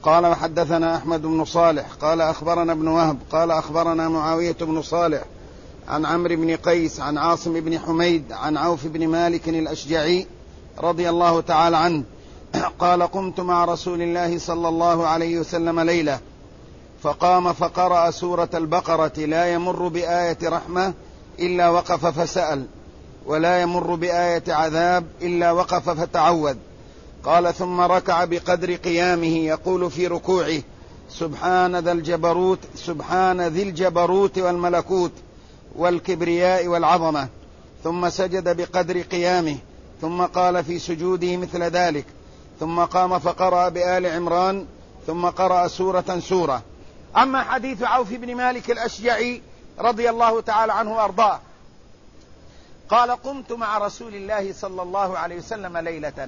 قال وحدثنا أحمد بن صالح قال أخبرنا ابن وهب قال أخبرنا معاوية بن صالح عن عمرو بن قيس عن عاصم بن حميد عن عوف بن مالك الأشجعي رضي الله تعالى عنه قال قمت مع رسول الله صلى الله عليه وسلم ليلة فقام فقرأ سورة البقرة لا يمر بآية رحمة إلا وقف فسأل ولا يمر بآية عذاب إلا وقف فتعوذ. قال ثم ركع بقدر قيامه يقول في ركوعه سبحان ذي الجبروت والملكوت والكبرياء والعظمة، ثم سجد بقدر قيامه، ثم قال في سجوده مثل ذلك، ثم قام فقرأ بآل عمران، ثم قرأ سورة. أما حديث عوف بن مالك الأشجعي رضي الله تعالى عنه وأرضاه قال قمت مع رسول الله صلى الله عليه وسلم ليلة،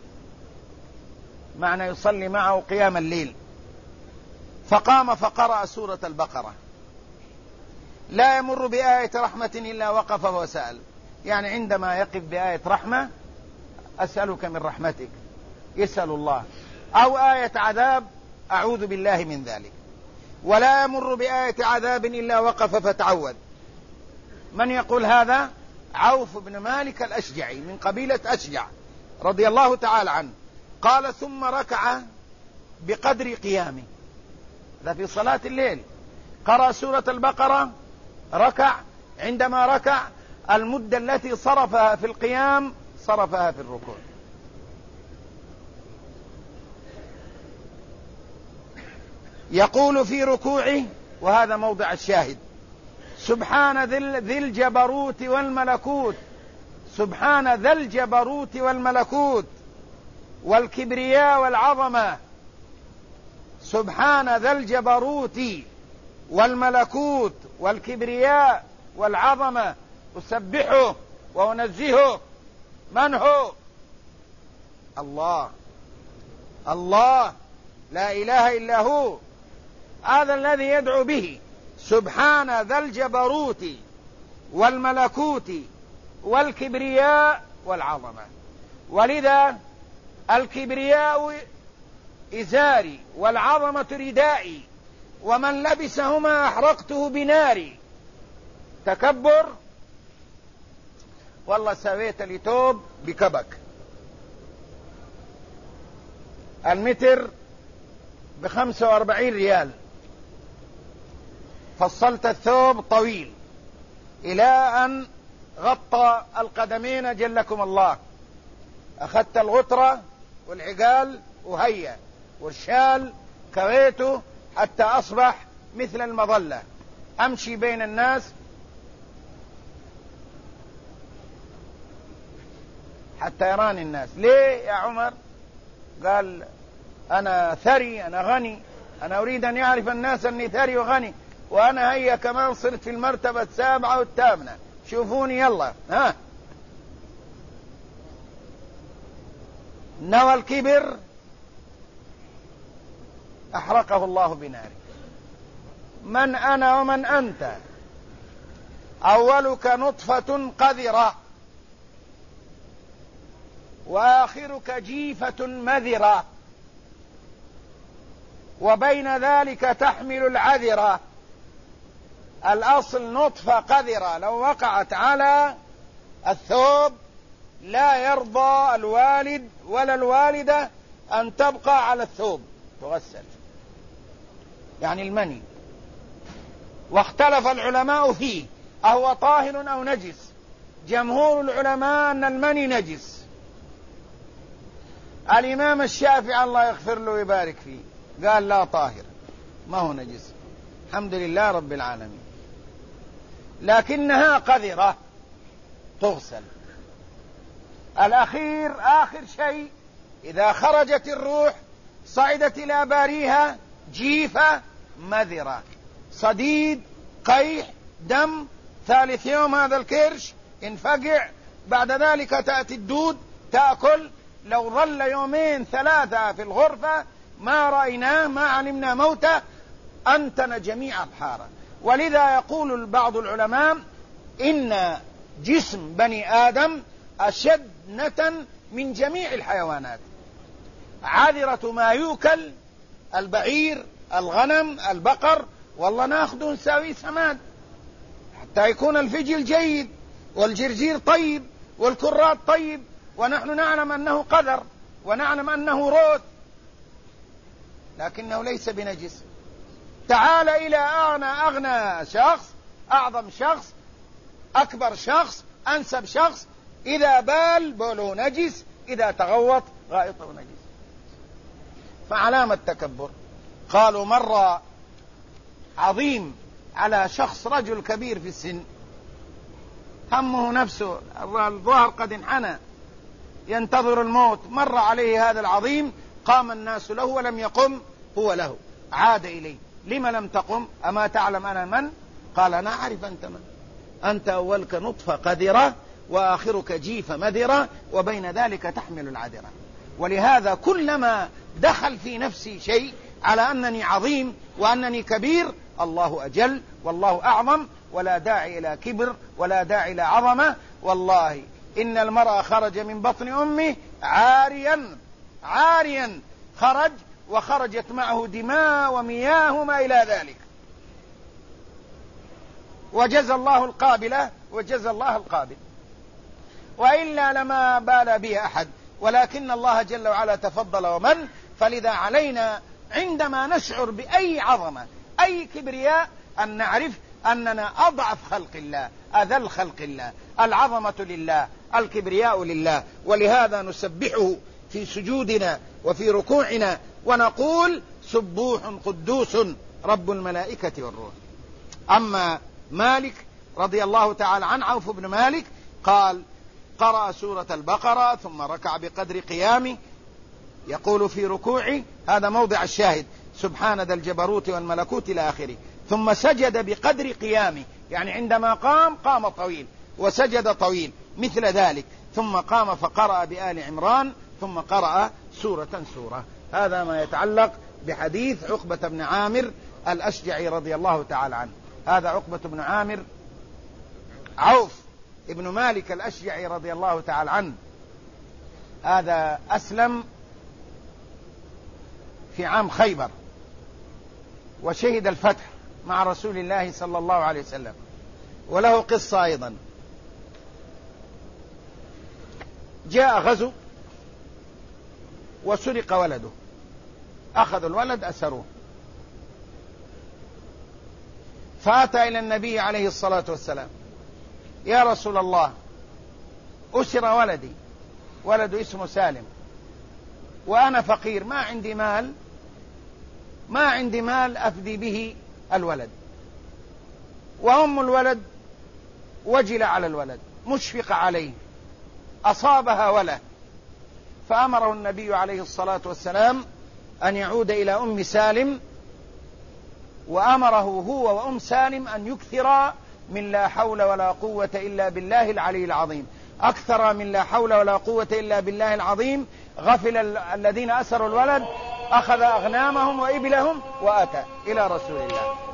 معنى يصلي معه قيام الليل، فقام فقرأ سورة البقرة لا يمر بآية رحمة إلا وقف وسأل، يعني عندما يقف بآية رحمة أسألك من رحمتك يسأل الله، أو آية عذاب أعوذ بالله من ذلك، ولا يمر بآية عذاب إلا وقف فتعوذ. من يقول هذا؟ عوف بن مالك الأشجعي من قبيلة أشجع رضي الله تعالى عنه. قال ثم ركع بقدر قيامه، هذا في صلاة الليل، قرأ سورة البقرة، ركع، عندما ركع المدة التي صرفها في القيام صرفها في الركوع. يقول في ركوعه، وهذا موضع الشاهد، سبحان ذي الجبروت والملكوت، سبحان ذا الجبروت والملكوت والكبرياء والعظمة، سبحان ذا الجبروت والملكوت والكبرياء والعظمة، أسبحه وأنزهه. من هو؟ الله، الله لا إله إلا هو، هذا الذي يدعو به سبحان ذا الجبروت والملكوت والكبرياء والعظمة. ولذا الكبرياء إزاري والعظمة ردائي، ومن لبسهما أحرقته بناري. تكبر، والله سويت لي توب بكبك، المتر ب45 ريال، فصلت الثوب طويل إلى أن غطى القدمين جلكم الله، أخذت الغترة والعقال وهيا والشال كويته حتى أصبح مثل المظلة، أمشي بين الناس حتى يراني الناس. ليه يا عمر؟ قال أنا ثري، أنا غني، أنا أريد أن يعرف الناس أني ثري وغني، وأنا هيا كمان صرت في المرتبة 7 و8، شوفوني يلا. ها، نوى الكبر أحرقه الله بنار. من أنا ومن أنت؟ أولك نطفة قذرة، وآخرك جيفة مذرة، وبين ذلك تحمل العذرة. الأصل نطفة قذرة، لو وقعت على الثوب لا يرضى الوالد ولا الوالدة أن تبقى على الثوب، تغسل، يعني المني. واختلف العلماء فيه أهو طاهر أو نجس. جمهور العلماء أن المني نجس. الإمام الشافعي الله يغفر له ويبارك فيه قال لا، طاهر، ما هو نجس، الحمد لله رب العالمين، لكنها قذرة تغسل. الأخير آخر شيء، إذا خرجت الروح صعدت إلى باريها جيفة مذرة، صديد، قيح، دم، ثالث يوم هذا الكرش انفقع، بعد ذلك تأتي الدود تأكل. لو ظل 2-3 في الغرفة ما رأيناه، ما علمنا موته، أنتن جميع أبحاره. ولذا يقول بعض العلماء إن جسم بني آدم أشد نتن من جميع الحيوانات، عذرة ما يؤكل البعير، الغنم، البقر، والله ناخذ ونساوي سماد حتى يكون الفجل جيد والجرجير طيب والكرات طيب، ونحن نعلم أنه قذر ونعلم أنه روث، لكنه ليس بنجس. تعال إلى أغنى شخص، أعظم شخص، أكبر شخص، أنسب شخص، إذا بال بوله نجس، إذا تغوط غائطه نجس. فعلامة التكبر. قالوا مر عظيم على شخص رجل كبير في السن، همه نفسه، الظهر قد انحنى ينتظر الموت، مر عليه هذا العظيم، قام الناس له ولم يقم هو له، عاد إليه: لما لم تقم؟ أما تعلم أنا من؟ قال: أنا أعرف أنت من، أنت أولك نطفة قذرة وآخرك جيفة مذرة وبين ذلك تحمل العذرة. ولهذا كلما دخل في نفسي شيء على أنني عظيم وأنني كبير، الله أجل والله أعظم، ولا داعي إلى كبر ولا داعي إلى عظمة. والله إن المرأة خرج من بطن أمه عاريا خرج، وخرجت معه دماء ومياه وما إلى ذلك، وجزى الله القابلة وجزى الله القابل، وإلا لما بال به أحد، ولكن الله جل وعلا تفضل ومن. فلذا علينا عندما نشعر بأي عظمة أي كبرياء أن نعرف أننا أضعف خلق الله، أذل خلق الله، العظمة لله، الكبرياء لله. ولهذا نسبحه في سجودنا وفي ركوعنا ونقول: سبوح قدوس رب الملائكة والروح. أما مالك رضي الله تعالى عن عوف بن مالك قال: قرأ سورة البقرة ثم ركع بقدر قيامه، يقول في ركوعه، هذا موضع الشاهد: سبحان ذا الجبروت والملكوت إلى آخره، ثم سجد بقدر قيامه، يعني عندما قام طويل وسجد طويل مثل ذلك، ثم قام فقرأ بآل عمران، ثم قرأ سورة. هذا ما يتعلق بحديث عقبة بن عامر الأشجعي رضي الله تعالى عنه. هذا عقبة بن عامر عوف ابن مالك الأشجعي رضي الله تعالى عنه، هذا أسلم في عام خيبر وشهد الفتح مع رسول الله صلى الله عليه وسلم، وله قصة أيضا. جاء غزو وسرق ولده، أخذوا الولد أسروه، فأتى إلى النبي عليه الصلاة والسلام: يا رسول الله، أسر ولدي، ولد اسمه سالم، وأنا فقير، ما عندي مال أفدي به الولد، وأم الولد وجل على الولد، مشفقة عليه، أصابها وله. فأمره النبي عليه الصلاة والسلام أن يعود إلى أم سالم، وأمره هو وأم سالم أن يكثر من لا حول ولا قوة إلا بالله العلي العظيم. أكثر من لا حول ولا قوة إلا بالله العظيم. غفل الذين أسروا الولد، أخذ أغنامهم وإبلهم وأتى إلى رسول الله.